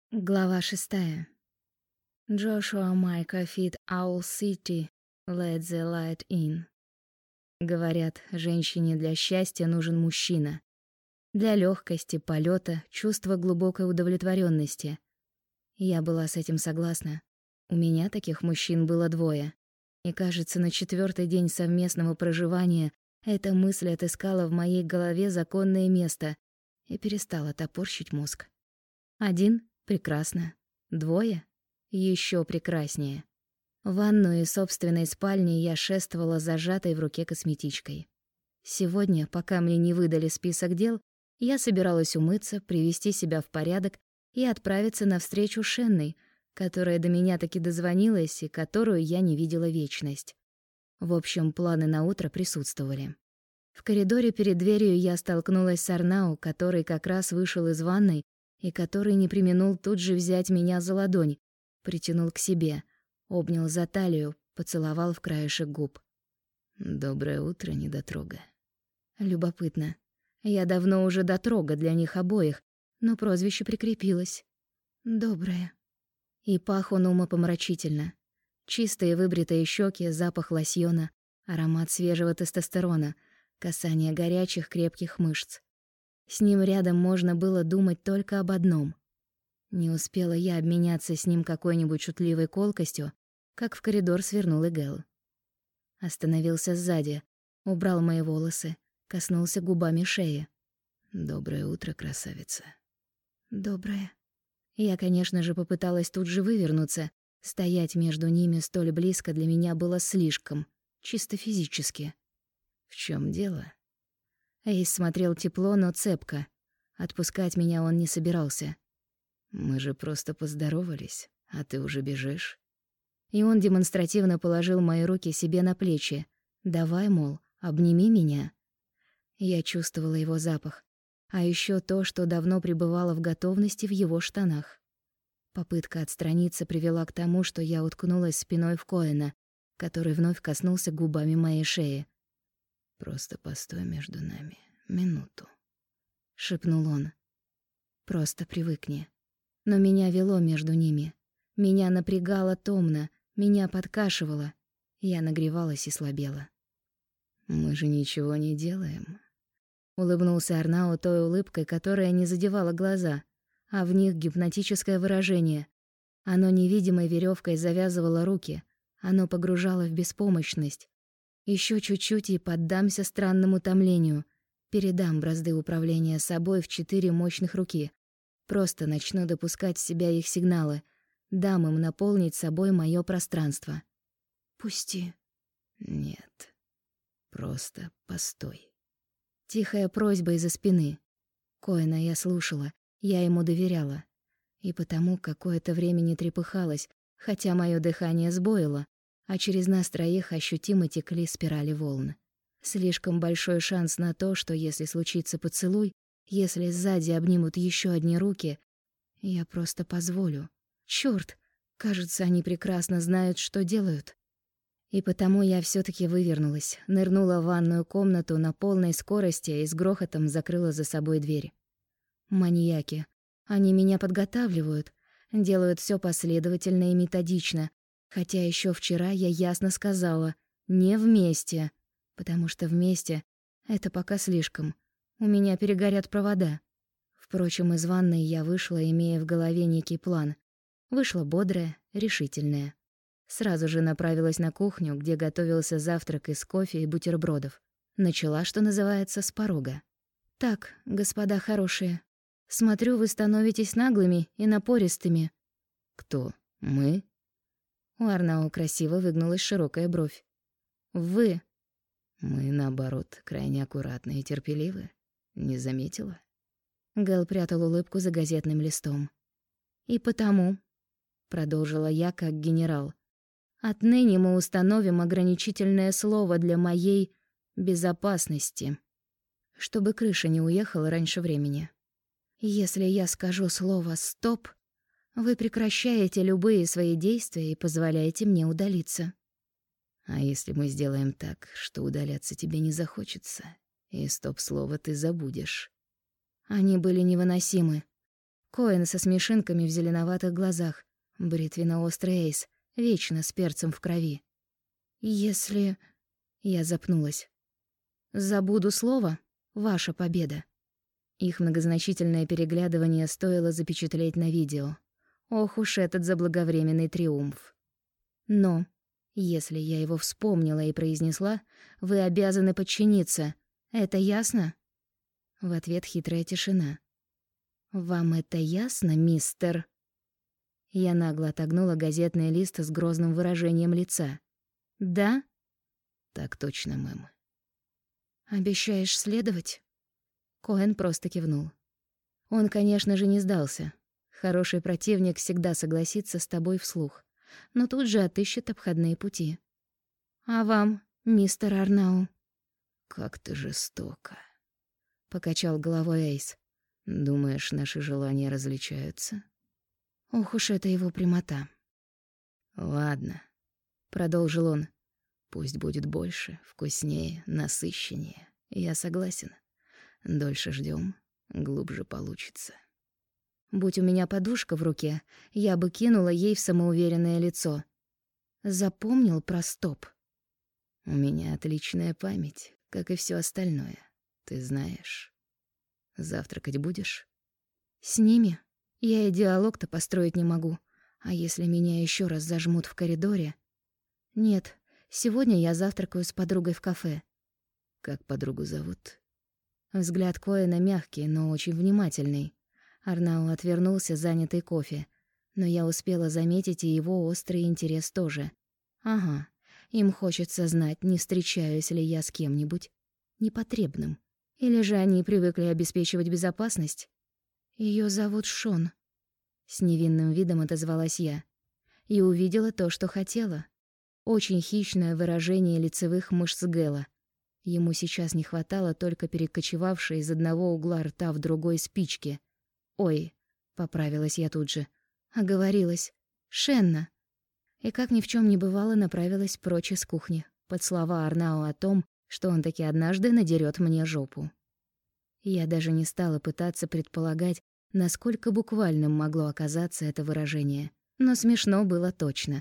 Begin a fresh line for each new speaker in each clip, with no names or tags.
Глава 6. Joshua Micah Fit Owl City. Let the light in. Говорят, женщине для счастья нужен мужчина. Для легкости, полета, чувства глубокой удовлетворенности. Я была с этим согласна. У меня таких мужчин было 2. И, кажется, на 4-й день совместного проживания эта мысль отыскала в моей голове законное место и перестала топорщить мозг. 1 — прекрасно. 2 — еще прекраснее. В ванную и собственной спальне я шествовала зажатой в руке косметичкой. Сегодня, пока мне не выдали список дел, я собиралась умыться, привести себя в порядок и отправиться на встречу с Шенной, которая до меня таки дозвонилась и которую я не видела вечность. В общем, планы на утро присутствовали. В коридоре перед дверью я столкнулась с Арнау, который как раз вышел из ванной и который не преминул тут же взять меня за ладонь, притянул к себе, обнял за талию, поцеловал в краешек губ.
«Доброе утро, недотрога».
Любопытно. Я давно уже дотрога для них обоих, но прозвище прикрепилось. «Доброе». И пах он умопомрачительно. Чистые выбритые щеки, запах лосьона, аромат свежего тестостерона, касание горячих крепких мышц. С ним рядом можно было думать только об одном. Не успела я обменяться с ним какой-нибудь шутливой колкостью, как в коридор свернул Игэл. Остановился сзади, убрал мои волосы, коснулся губами шеи.
«Доброе утро, красавица».
«Доброе». Я, конечно же, попыталась тут же вывернуться. Стоять между ними столь близко для меня было слишком, чисто физически.
«В чем дело?»
Эйс смотрел тепло, но цепко. Отпускать меня он не собирался.
«Мы же просто поздоровались, а ты уже бежишь».
И он демонстративно положил мои руки себе на плечи. «Давай, мол, обними меня». Я чувствовала его запах. А еще то, что давно пребывало в готовности в его штанах. Попытка отстраниться привела к тому, что я уткнулась спиной в Коэна, который вновь коснулся губами моей шеи.
«Просто постой между нами минуту»,
— шепнул он. «Просто привыкни». Но меня вело между ними. Меня напрягало томно, меня подкашивало. Я нагревалась и слабела.
«Мы же ничего не делаем».
Улыбнулся Арнау той улыбкой, которая не задевала глаза, а в них гипнотическое выражение. Оно невидимой веревкой завязывало руки, оно погружало в беспомощность. Еще чуть-чуть и поддамся странному томлению, передам бразды управления собой в 4 мощных руки. Просто начну допускать в себя их сигналы, дам им наполнить собой мое пространство. «Пусти».
«Нет, просто постой».
Тихая просьба из-за спины. Коэна я слушала, я ему доверяла. И потому какое-то время не трепыхалась, хотя мое дыхание сбоило, а через нас троих ощутимо текли спирали волн. Слишком большой шанс на то, что если случится поцелуй, если сзади обнимут еще одни руки, я просто позволю. Чёрт, кажется, они прекрасно знают, что делают. И потому я всё-таки вывернулась, нырнула в ванную комнату на полной скорости и с грохотом закрыла за собой дверь. Маньяки. Они меня подготавливают, делают всё последовательно и методично, хотя ещё вчера я ясно сказала «не вместе», потому что вместе — это пока слишком. У меня перегорят провода. Впрочем, из ванной я вышла, имея в голове некий план. Вышла бодрая, решительная. Сразу же направилась на кухню, где готовился завтрак из кофе и бутербродов. Начала, что называется, с порога. «Так, господа хорошие, смотрю, вы становитесь наглыми и напористыми».
«Кто? Мы?»
У Арнау красиво выгнулась широкая бровь. «Вы».
«Мы, наоборот, крайне аккуратны и терпеливы. Не заметила?»
Гэл прятал улыбку за газетным листом. «И потому», — продолжила я как генерал, «отныне мы установим ограничительное слово для моей безопасности, чтобы крыша не уехала раньше времени. Если я скажу слово «стоп», вы прекращаете любые свои действия и позволяете мне удалиться».
«А если мы сделаем так, что удаляться тебе не захочется, и стоп-слово ты забудешь?»
Они были невыносимы. Коэн со смешинками в зеленоватых глазах, бритвенно-острый эйс, вечно с перцем в крови. «Если...» — я запнулась. «Забуду слово, ваша победа». Их многозначительное переглядывание стоило запечатлеть на видео. Ох уж этот заблаговременный триумф. Но, если я его вспомнила и произнесла, вы обязаны подчиниться. Это ясно? В ответ хитрая тишина. «Вам это ясно, мистер?» Я нагло отогнула газетный лист с грозным выражением лица. «Да?»
«Так точно, мэм».
«Обещаешь следовать?» Коэн просто кивнул. Он, конечно же, не сдался. Хороший противник всегда согласится с тобой вслух, но тут же отыщет обходные пути. «А вам, мистер Арнау?»
«Как ты жестоко»,
— покачал головой Эйс.
«Думаешь, наши желания различаются?»
Ох уж это его прямота.
«Ладно», — продолжил он. «Пусть будет больше, вкуснее, насыщеннее. Я согласен. Дольше ждем, глубже получится».
Будь у меня подушка в руке, я бы кинула ей в самоуверенное лицо. Запомнил про стоп.
«У меня отличная память, как и все остальное. Ты знаешь. Завтракать будешь?»
«С ними? Я и диалог-то построить не могу. А если меня еще раз зажмут в коридоре...» «Нет, сегодня я завтракаю с подругой в кафе».
«Как подругу зовут?»
Взгляд Коэна мягкий, но очень внимательный. Арнау отвернулся, занятый кофе. Но я успела заметить и его острый интерес тоже. Ага, им хочется знать, не встречаюсь ли я с кем-нибудь непотребным. Или же они привыкли обеспечивать безопасность? Ее зовут Шон. С невинным видом отозвалась я. И увидела то, что хотела. Очень хищное выражение лицевых мышц Гэла. Ему сейчас не хватало только перекочевавшей из одного угла рта в другой спички. «Ой», — поправилась я тут же, оговорилась. «Шенна». И как ни в чем не бывало, направилась прочь из кухни, под слова Арнау о том, что он таки однажды надерет мне жопу. Я даже не стала пытаться предполагать, насколько буквальным могло оказаться это выражение, но смешно было точно.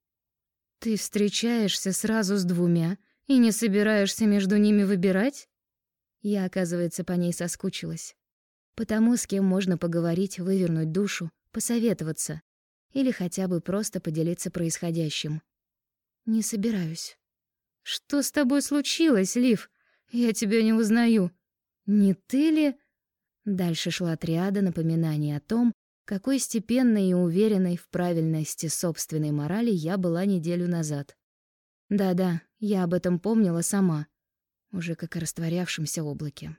«Ты встречаешься сразу с двумя и не собираешься между ними выбирать?» Я, оказывается, по ней соскучилась. Потому с кем можно поговорить, вывернуть душу, посоветоваться или хотя бы просто поделиться происходящим. «Не собираюсь». «Что с тобой случилось, Лив? Я тебя не узнаю. Не ты ли?» Дальше шла триада напоминаний о том, какой степенной и уверенной в правильности собственной морали я была неделю назад. Да-да, я об этом помнила сама, уже как о растворявшемся облаке.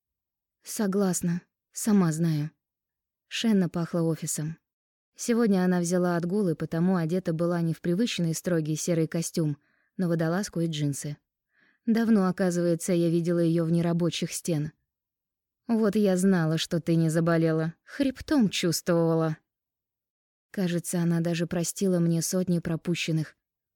«Согласна. Сама знаю». Шенна пахла офисом. Сегодня она взяла отгул и потому одета была не в привычный строгий серый костюм, но водолазку и джинсы. Давно, оказывается, я видела ее вне рабочих стен. «Вот я знала, что ты не заболела. Хребтом чувствовала». Кажется, она даже простила мне сотни пропущенных.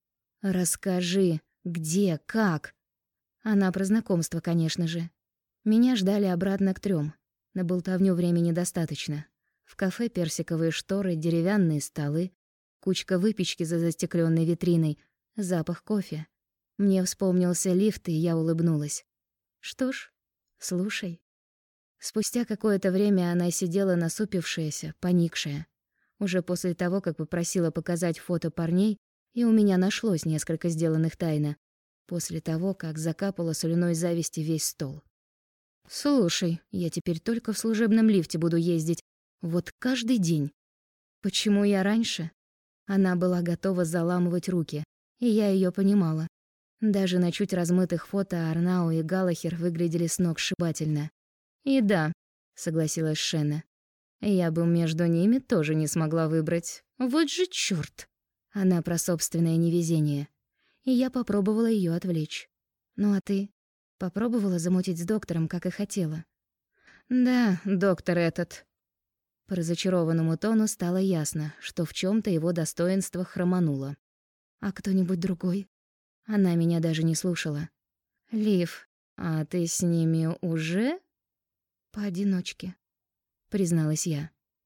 «Расскажи, где, как?» Она про знакомство, конечно же. Меня ждали обратно к 3. На болтовню времени достаточно. В кафе персиковые шторы, деревянные столы, кучка выпечки за застекленной витриной, запах кофе. Мне вспомнился лифт, и я улыбнулась. Что ж, слушай. Спустя какое-то время она сидела насупившаяся, поникшая. Уже после того, как попросила показать фото парней, и у меня нашлось несколько сделанных тайно. После того, как закапала соляной зависти весь стол. «Слушай, я теперь только в служебном лифте буду ездить. Вот каждый день. Почему я раньше?» Она была готова заламывать руки, и я ее понимала. Даже на чуть размытых фото Арнау и Галлахер выглядели сногсшибательно. «И да», — согласилась Шенна, — «я бы между ними тоже не смогла выбрать. Вот же чёрт!» Она про собственное невезение. И я попробовала ее отвлечь. «Ну а ты?» Попробовала замутить с доктором, как и хотела. «Да, доктор этот». По разочарованному тону стало ясно, что в чем то его достоинство хромануло. «А кто-нибудь другой?» Она меня даже не слушала. «Лив, а ты с ними уже?» «Поодиночке», — призналась я.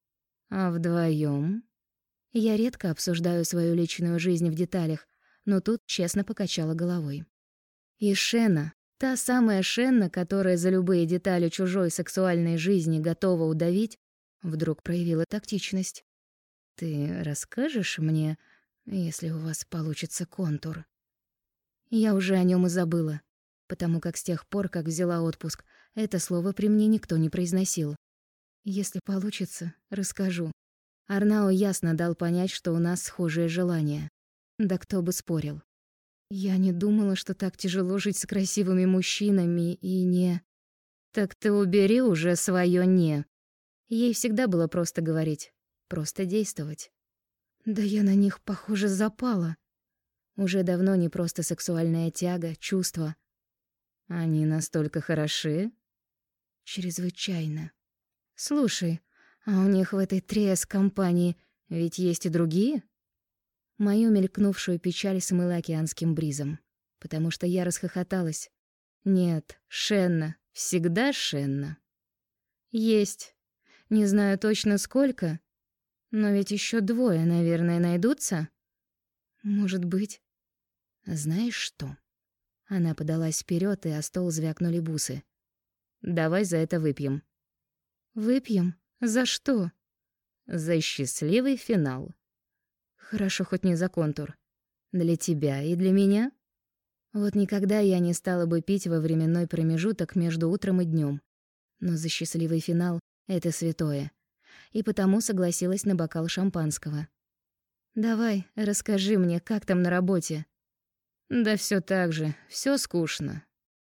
А вдвоем? Я редко обсуждаю свою личную жизнь в деталях, но тут честно покачала головой. И Шена, та самая Шенна, которая за любые детали чужой сексуальной жизни готова удавить, вдруг проявила тактичность. «Ты расскажешь мне, если у вас получится контур?» Я уже о нем и забыла, потому как с тех пор, как взяла отпуск, это слово при мне никто не произносил. «Если получится, расскажу». Арнао ясно дал понять, что у нас схожие желания. Да кто бы спорил. Я не думала, что так тяжело жить с красивыми мужчинами и не... «Так ты убери уже своё «не». Ей всегда было просто говорить, просто действовать. Да я на них, похоже, запала. Уже давно не просто сексуальная тяга, чувство. Они настолько хороши? Чрезвычайно. Слушай, а у них в этой Триэс-компании ведь есть и другие? Мою мелькнувшую печаль смыла океанским бризом, потому что я расхохоталась. Нет, Шенна, всегда Шенна. Есть. Не знаю точно сколько, но ведь еще двое, наверное, найдутся. Может быть. Знаешь что? Она подалась вперед, и о стол звякнули бусы. Давай за это выпьем. Выпьем? За что? За счастливый финал. Хорошо, хоть не за контур. Для тебя и для меня. Вот никогда я не стала бы пить во временной промежуток между утром и днем. Но за счастливый финал — это святое. И потому согласилась на бокал шампанского. «Давай, расскажи мне, как там на работе?» «Да все так же, все скучно».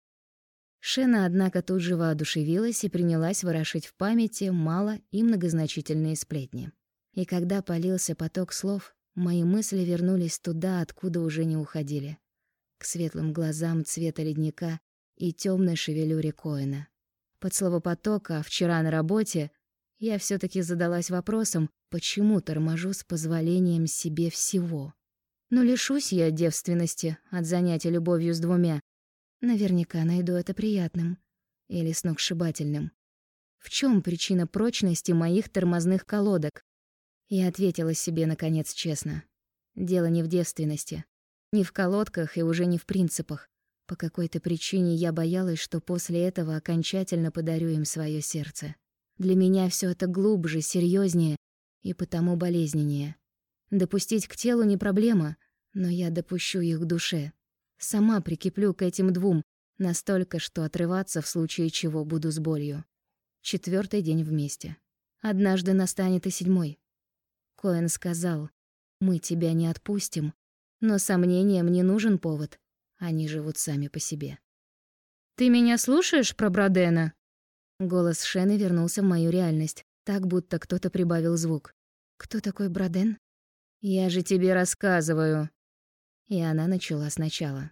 Шена, однако, тут же воодушевилась и принялась ворошить в памяти мало и многозначительные сплетни. И когда полился поток слов, мои мысли вернулись туда, откуда уже не уходили. К светлым глазам цвета ледника и темной шевелюре Коэна. Под словопоток «вчера на работе» я все таки задалась вопросом, почему торможу с позволением себе всего. Но лишусь я девственности от занятия любовью с двумя. Наверняка найду это приятным или сногсшибательным. В чем причина прочности моих тормозных колодок? Я ответила себе, наконец, честно. Дело не в девственности, не в колодках и уже не в принципах. По какой-то причине я боялась, что после этого окончательно подарю им свое сердце. Для меня все это глубже, серьезнее и потому болезненнее. Допустить к телу не проблема, но я допущу их к душе. Сама прикиплю к этим двум, настолько, что отрываться в случае чего буду с болью. 4-й день вместе. Однажды настанет и 7-й. Коэн сказал: «Мы тебя не отпустим», но сомнениям не нужен повод. Они живут сами по себе. «Ты меня слушаешь про Бродена?» Голос Шены вернулся в мою реальность, так будто кто-то прибавил звук. «Кто такой Броден?» «Я же тебе рассказываю». И она начала сначала.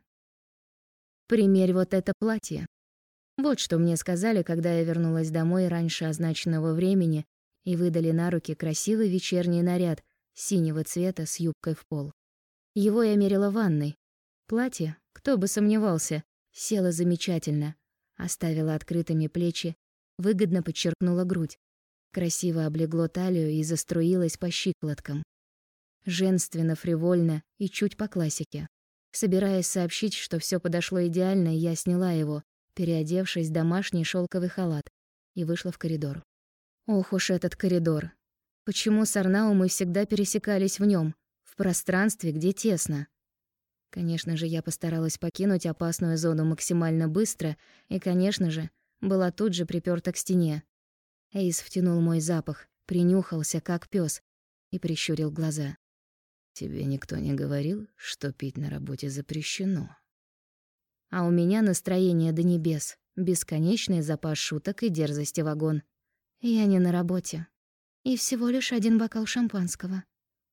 «Примерь вот это платье». Вот что мне сказали, когда я вернулась домой раньше означенного времени и выдали на руки красивый вечерний наряд синего цвета с юбкой в пол. Его я мерила в ванной. Платье, кто бы сомневался, село замечательно, оставило открытыми плечи, выгодно подчеркнуло грудь, красиво облегло талию и заструилось по щиколоткам. Женственно, фривольно и чуть по классике. Собираясь сообщить, что все подошло идеально, я сняла его, переодевшись в домашний шелковый халат, и вышла в коридор. Ох уж этот коридор. Почему с Арнао мы всегда пересекались в нем, в пространстве, где тесно? Конечно же, я постаралась покинуть опасную зону максимально быстро и, конечно же, была тут же припёрта к стене. Эйс втянул мой запах, принюхался, как пёс, и прищурил глаза. «Тебе никто не говорил, что пить на работе запрещено?» А у меня настроение до небес, бесконечный запас шуток и дерзости вагон. Я не на работе. И всего лишь 1 бокал шампанского.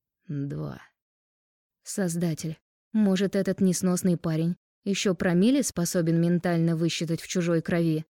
2.
Создатель, может, этот несносный парень ещё промилле способен ментально высчитать в чужой крови?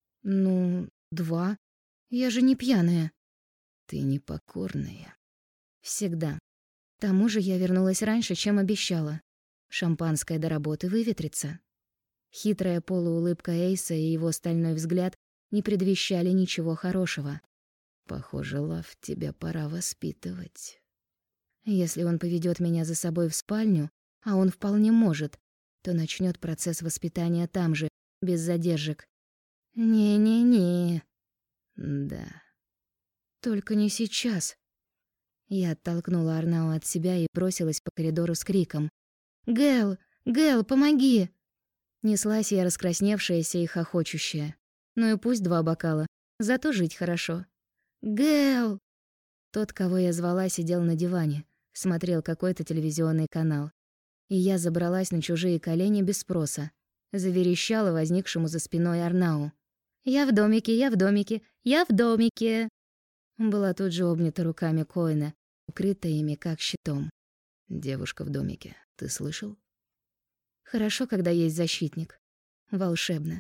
2. Я же не пьяная.
Ты непокорная.
Всегда. К тому же я вернулась раньше, чем обещала. Шампанское до работы выветрится. Хитрая полуулыбка Эйса и его стальной взгляд не предвещали ничего хорошего.
Похоже, Лав, тебя пора воспитывать.
Если он поведёт меня за собой в спальню, а он вполне может, то начнёт процесс воспитания там же, без задержек. Не-не-не.
Да.
Только не сейчас. Я оттолкнула Арнау от себя и бросилась по коридору с криком: «Гэл! Гэл, помоги!» Неслась я раскрасневшаяся и хохочущая. Ну и пусть 2 бокала, зато жить хорошо. «Гэл!» Тот, кого я звала, сидел на диване, смотрел какой-то телевизионный канал. И я забралась на чужие колени без спроса. Заверещала возникшему за спиной Арнау: «Я в домике, я в домике, я в домике!» Была тут же обнята руками Коэна, укрытая ими как щитом.
Девушка в домике, ты слышал?
Хорошо, когда есть защитник. Волшебно.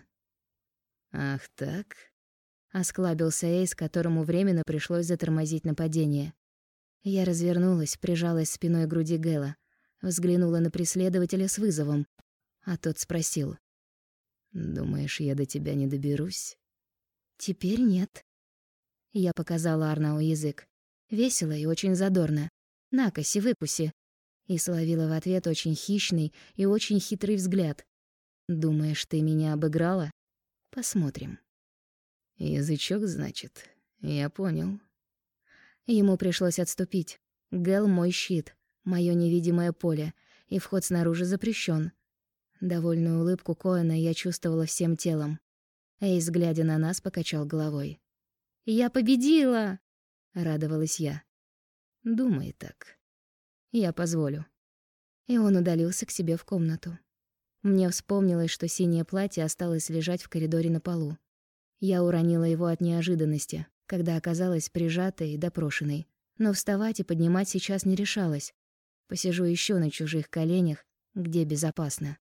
Ах так?
Осклабился Эйс, которому временно пришлось затормозить нападение. Я развернулась, прижалась спиной к груди Гэла, взглянула на преследователя с вызовом, а тот спросил:
«Думаешь, я до тебя не доберусь?»
«Теперь нет». Я показала Арнау язык. Весело и очень задорно. «Накоси, выкуси». И словила в ответ очень хищный и очень хитрый взгляд. «Думаешь, ты меня обыграла? Посмотрим».
«Язычок, значит? Я понял».
Ему пришлось отступить. Гэл — мой щит, моё невидимое поле, и вход снаружи запрещён. Довольную улыбку Коэна я чувствовала всем телом. Эйс, глядя на нас, покачал головой. «Я победила!» — радовалась я.
«Думай так».
«Я позволю». И он удалился к себе в комнату. Мне вспомнилось, что синее платье осталось лежать в коридоре на полу. Я уронила его от неожиданности, когда оказалась прижатой и допрошенной. Но вставать и поднимать сейчас не решалась. Посижу ещё на чужих коленях, где безопасно.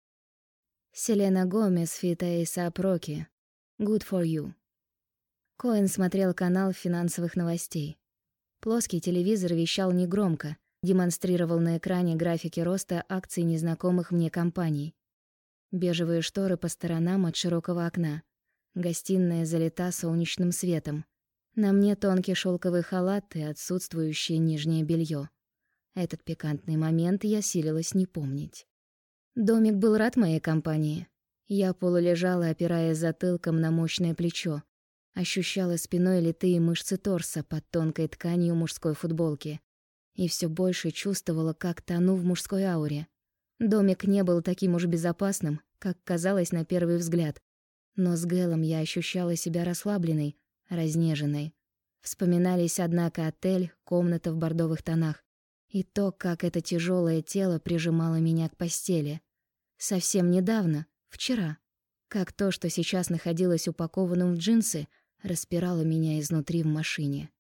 Селена Гомес фит A$AP Rocky. Good for you. Коэн смотрел канал финансовых новостей. Плоский телевизор вещал негромко, демонстрировал на экране графики роста акций незнакомых мне компаний. Бежевые шторы по сторонам от широкого окна. Гостиная залита солнечным светом. На мне тонкий шелковый халат и отсутствующее нижнее белье. Этот пикантный момент я силилась не помнить. Домик был рад моей компании. Я полулежала, опираясь затылком на мощное плечо. Ощущала спиной литые мышцы торса под тонкой тканью мужской футболки. И все больше чувствовала, как тону в мужской ауре. Домик не был таким уж безопасным, как казалось на первый взгляд. Но с Гэлом я ощущала себя расслабленной, разнеженной. Вспоминались, однако, отель, комната в бордовых тонах. И то, как это тяжелое тело прижимало меня к постели. Совсем недавно, вчера. Как то, что сейчас находилось упакованным в джинсы, распирало меня изнутри в машине.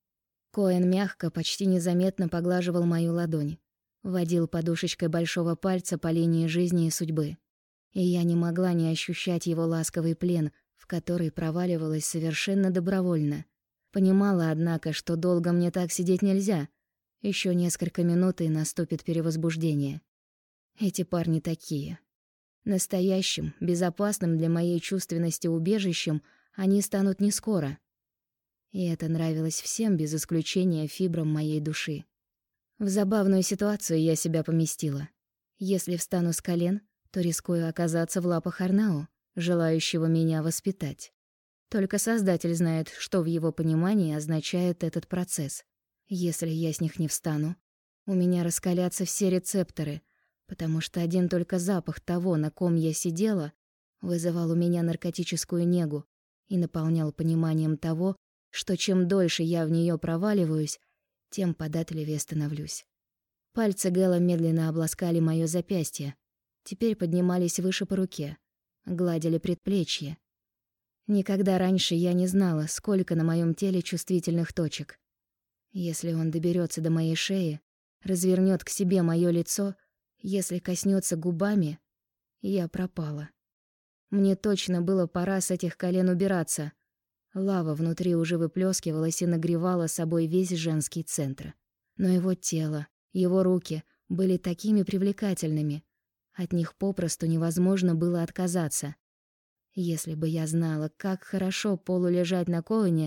Коэн мягко, почти незаметно поглаживал мою ладонь. Водил подушечкой большого пальца по линии жизни и судьбы. И я не могла не ощущать его ласковый плен, в который проваливалась совершенно добровольно. Понимала, однако, что долго мне так сидеть нельзя. Ещё несколько минут, и наступит перевозбуждение. Эти парни такие. Настоящим, безопасным для моей чувственности убежищем они станут не скоро. И это нравилось всем, без исключения фибрам моей души. В забавную ситуацию я себя поместила. Если встану с колен, то рискую оказаться в лапах Арнау, желающего меня воспитать. Только Создатель знает, что в его понимании означает этот процесс. Если я с них не встану, у меня раскалятся все рецепторы, потому что один только запах того, на ком я сидела, вызывал у меня наркотическую негу и наполнял пониманием того, что чем дольше я в неё проваливаюсь, тем податливее становлюсь. Пальцы Гэла медленно обласкали моё запястье, теперь поднимались выше по руке, гладили предплечье. Никогда раньше я не знала, сколько на моём теле чувствительных точек. Если он доберётся до моей шеи, развернёт к себе моё лицо, если коснётся губами, я пропала. Мне точно было пора с этих колен убираться. Лава внутри уже выплескивалась и нагревала собой весь женский центр. Но его тело, его руки были такими привлекательными. От них попросту невозможно было отказаться. Если бы я знала, как хорошо полулежать на Коэне,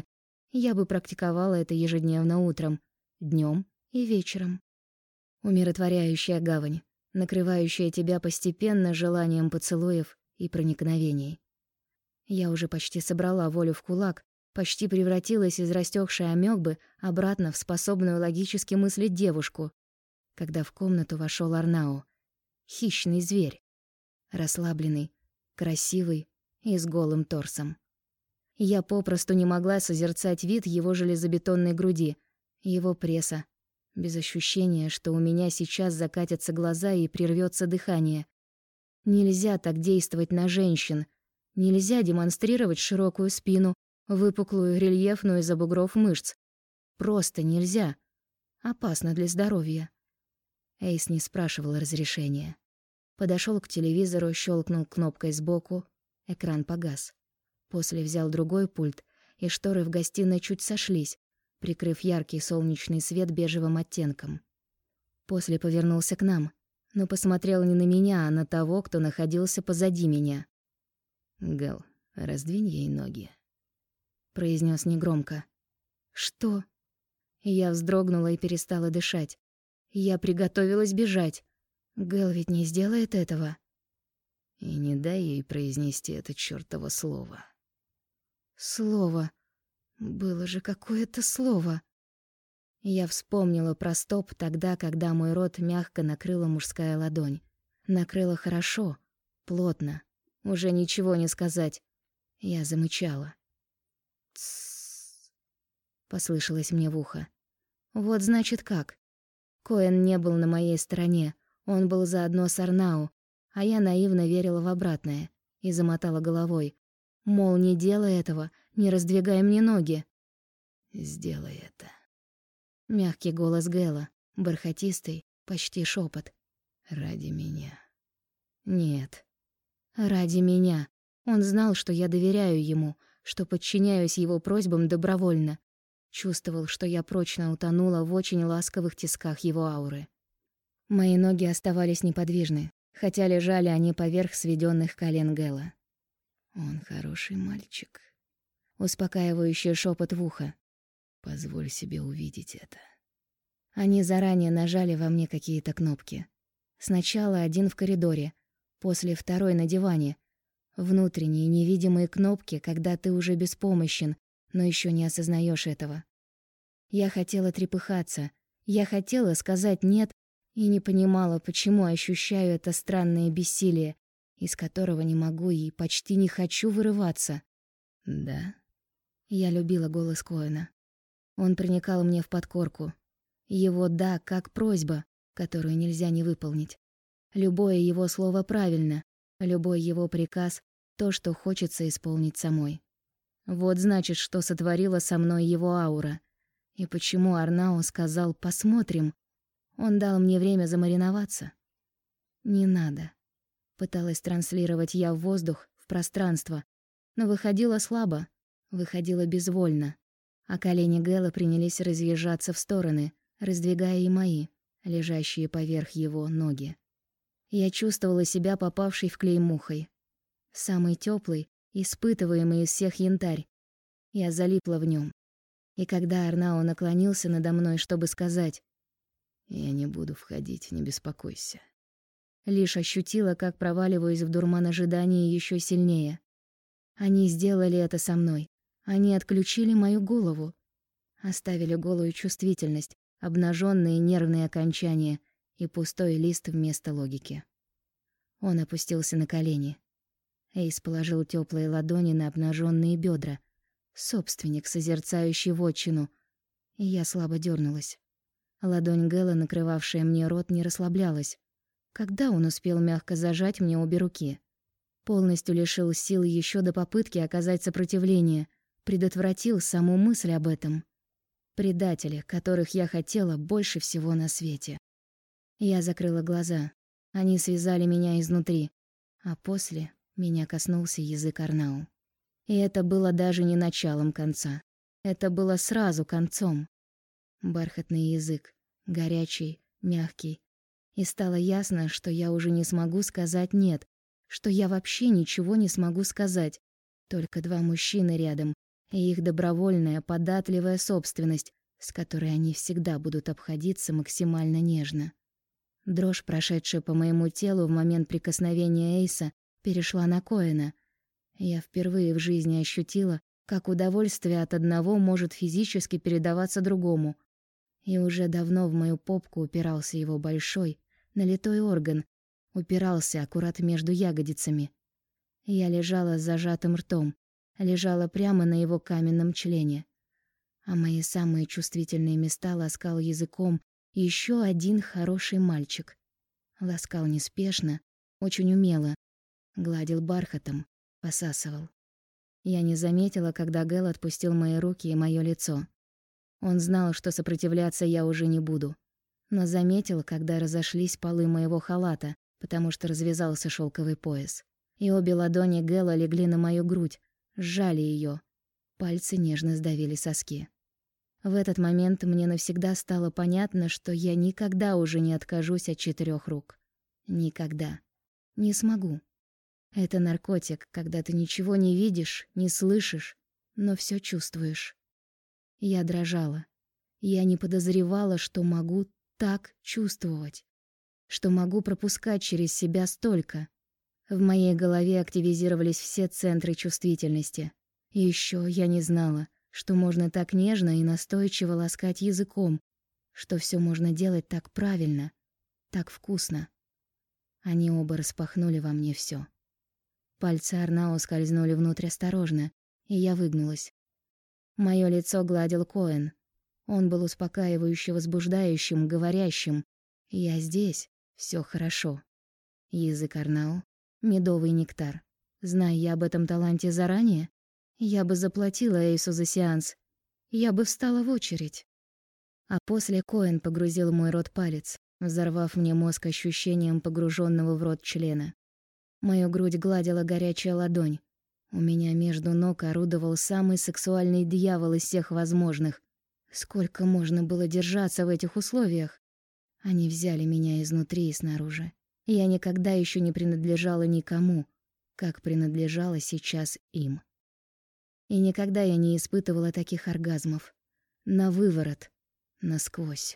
я бы практиковала это ежедневно утром, днем и вечером. Умиротворяющая гавань, накрывающая тебя постепенно желанием поцелуев и проникновений. Я уже почти собрала волю в кулак, почти превратилась из растёкшей амёбы обратно в способную логически мыслить девушку, когда в комнату вошёл Арнау. Хищный зверь. Расслабленный, красивый и с голым торсом. Я попросту не могла созерцать вид его железобетонной груди, его пресса, без ощущения, что у меня сейчас закатятся глаза и прервётся дыхание. Нельзя так действовать на женщин. Нельзя демонстрировать широкую спину, выпуклую, рельефную из-за бугров мышц. Просто нельзя. Опасно для здоровья. Эйс не спрашивал разрешения. Подошёл к телевизору, щёлкнул кнопкой сбоку. Экран погас. После взял другой пульт, и шторы в гостиной чуть сошлись, прикрыв яркий солнечный свет бежевым оттенком. После повернулся к нам, но посмотрел не на меня, а на того, кто находился позади меня.
«Гэл, раздвинь ей ноги», — произнёс негромко.
«Что?» Я вздрогнула и перестала дышать. Я приготовилась бежать. Гэл ведь не сделает этого.
И не дай ей произнести это чёртово слово.
Слово. Было же какое-то слово. Я вспомнила про стоп тогда, когда мой рот мягко накрыла мужская ладонь. Накрыла хорошо, плотно. Уже ничего не сказать. Я замычала. «Тссс», — послышалось мне в ухо. Вот значит как. Коэн не был на моей стороне. Он был заодно с Арнау, а я наивно верила в обратное и замотала головой. Мол, не делай этого, не раздвигай мне ноги.
«Сделай это».
Мягкий голос Гэла, бархатистый, почти шепот.
«Ради меня».
Нет. Ради меня. Он знал, что я доверяю ему, что подчиняюсь его просьбам добровольно. Чувствовал, что я прочно утонула в очень ласковых тисках его ауры. Мои ноги оставались неподвижны, хотя лежали они поверх сведённых колен Гэла.
«Он хороший мальчик».
Успокаивающий шепот в ухо.
«Позволь себе увидеть это».
Они заранее нажали во мне какие-то кнопки. Сначала один в коридоре, после второй на диване. Внутренние невидимые кнопки, когда ты уже беспомощен, но ещё не осознаёшь этого. Я хотела трепыхаться, я хотела сказать «нет» и не понимала, почему ощущаю это странное бессилие, из которого не могу и почти не хочу вырываться.
«Да?»
Я любила голос Коэна. Он проникал мне в подкорку. Его «да» как просьба, которую нельзя не выполнить. Любое его слово правильно, любой его приказ — то, что хочется исполнить самой. Вот значит, что сотворила со мной его аура. И почему Арнау сказал «посмотрим». Он дал мне время замариноваться. «Не надо». Пыталась транслировать я в воздух, в пространство, но выходила слабо, выходила безвольно, а колени Гэла принялись разъезжаться в стороны, раздвигая и мои, лежащие поверх его, ноги. Я чувствовала себя попавшей в клей мухой. Самый тёплый, испытываемый из всех янтарь. Я залипла в нём. И когда Арнау наклонился надо мной, чтобы сказать
«Я не буду входить, не беспокойся»,
лишь ощутила, как проваливаюсь в дурман ожидания ещё сильнее. Они сделали это со мной. Они отключили мою голову. Оставили голую чувствительность, обнажённые нервные окончания и пустой лист вместо логики. Он опустился на колени. Эйс положил тёплые ладони на обнажённые бёдра. Собственник, созерцающий вотчину. И я слабо дёрнулась. Ладонь Гэла, накрывавшая мне рот, не расслаблялась. Когда он успел мягко зажать мне обе руки? Полностью лишил сил ещё до попытки оказать сопротивление, предотвратил саму мысль об этом. Предатели, которых я хотела больше всего на свете. Я закрыла глаза. Они связали меня изнутри, а после меня коснулся язык Арнау. И это было даже не началом конца. Это было сразу концом. Бархатный язык, горячий, мягкий. И стало ясно, что я уже не смогу сказать «нет», что я вообще ничего не смогу сказать. Только два мужчины рядом, и их добровольная, податливая собственность, с которой они всегда будут обходиться максимально нежно. Дрожь, прошедшая по моему телу в момент прикосновения Эйса, перешла на Коэна. Я впервые в жизни ощутила, как удовольствие от одного может физически передаваться другому. И уже давно в мою попку упирался его большой, налитой орган, упирался аккурат между ягодицами. Я лежала с зажатым ртом, лежала прямо на его каменном члене. А мои самые чувствительные места ласкал языком еще один хороший мальчик. Ласкал неспешно, очень умело, гладил бархатом, посасывал. Я не заметила, когда Гэл отпустил мои руки и моё лицо. Он знал, что сопротивляться я уже не буду, но заметил, когда разошлись полы моего халата, потому что развязался шелковый пояс. И обе ладони Гэла легли на мою грудь, сжали ее. Пальцы нежно сдавили соски. В этот момент мне навсегда стало понятно, что я никогда уже не откажусь от 4 рук. Никогда. Не смогу. Это наркотик, когда ты ничего не видишь, не слышишь, но все чувствуешь. Я дрожала. Я не подозревала, что могу так чувствовать, что могу пропускать через себя столько. В моей голове активизировались все центры чувствительности. И еще я не знала, что можно так нежно и настойчиво ласкать языком, что все можно делать так правильно, так вкусно. Они оба распахнули во мне все. Пальцы Арнао скользнули внутрь осторожно, и я выгнулась. Моё лицо гладил Коэн. Он был успокаивающе возбуждающим, говорящим: «Я здесь, все хорошо». Язык Арнао — медовый нектар. Зная я об этом таланте заранее, я бы заплатила Эйсу за сеанс. Я бы встала в очередь. А после Коэн погрузил в мой рот палец, взорвав мне мозг ощущением погруженного в рот члена. Мою грудь гладила горячая ладонь. У меня между ног орудовал самый сексуальный дьявол из всех возможных. Сколько можно было держаться в этих условиях? Они взяли меня изнутри и снаружи. Я никогда еще не принадлежала никому, как принадлежала сейчас им. И никогда я не испытывала таких оргазмов. На выворот, насквозь.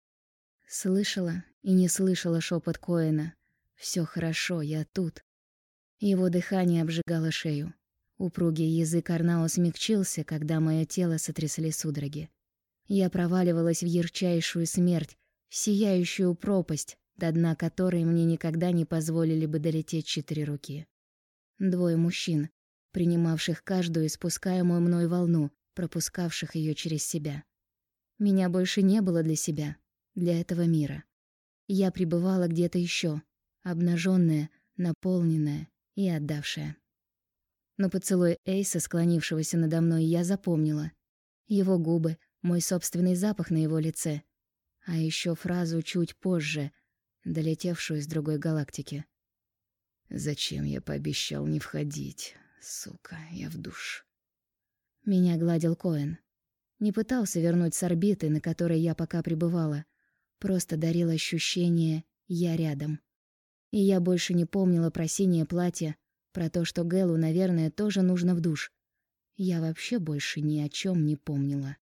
Слышала и не слышала шепот Коэна. «Все хорошо, я тут». Его дыхание обжигало шею. Упругий язык Арнао смягчился, когда мое тело сотрясли судороги. Я проваливалась в ярчайшую смерть, в сияющую пропасть, до дна которой мне никогда не позволили бы долететь 4 руки. 2 мужчин, принимавших каждую испускаемую мной волну, пропускавших ее через себя. Меня больше не было для себя, для этого мира. Я пребывала где-то еще, обнаженная, наполненная и отдавшая. Но поцелуй Эйса, склонившегося надо мной, я запомнила. Его губы, мой собственный запах на его лице. А еще фразу чуть позже, долетевшую из другой галактики. «Зачем я пообещал не входить? Сука, я в душ». Меня гладил Коэн. Не пытался вернуть с орбиты, на которой я пока пребывала. Просто дарил ощущение «я рядом». И я больше не помнила про синее платье, про то, что Гэлу, наверное, тоже нужно в душ. Я вообще больше ни о чем не помнила.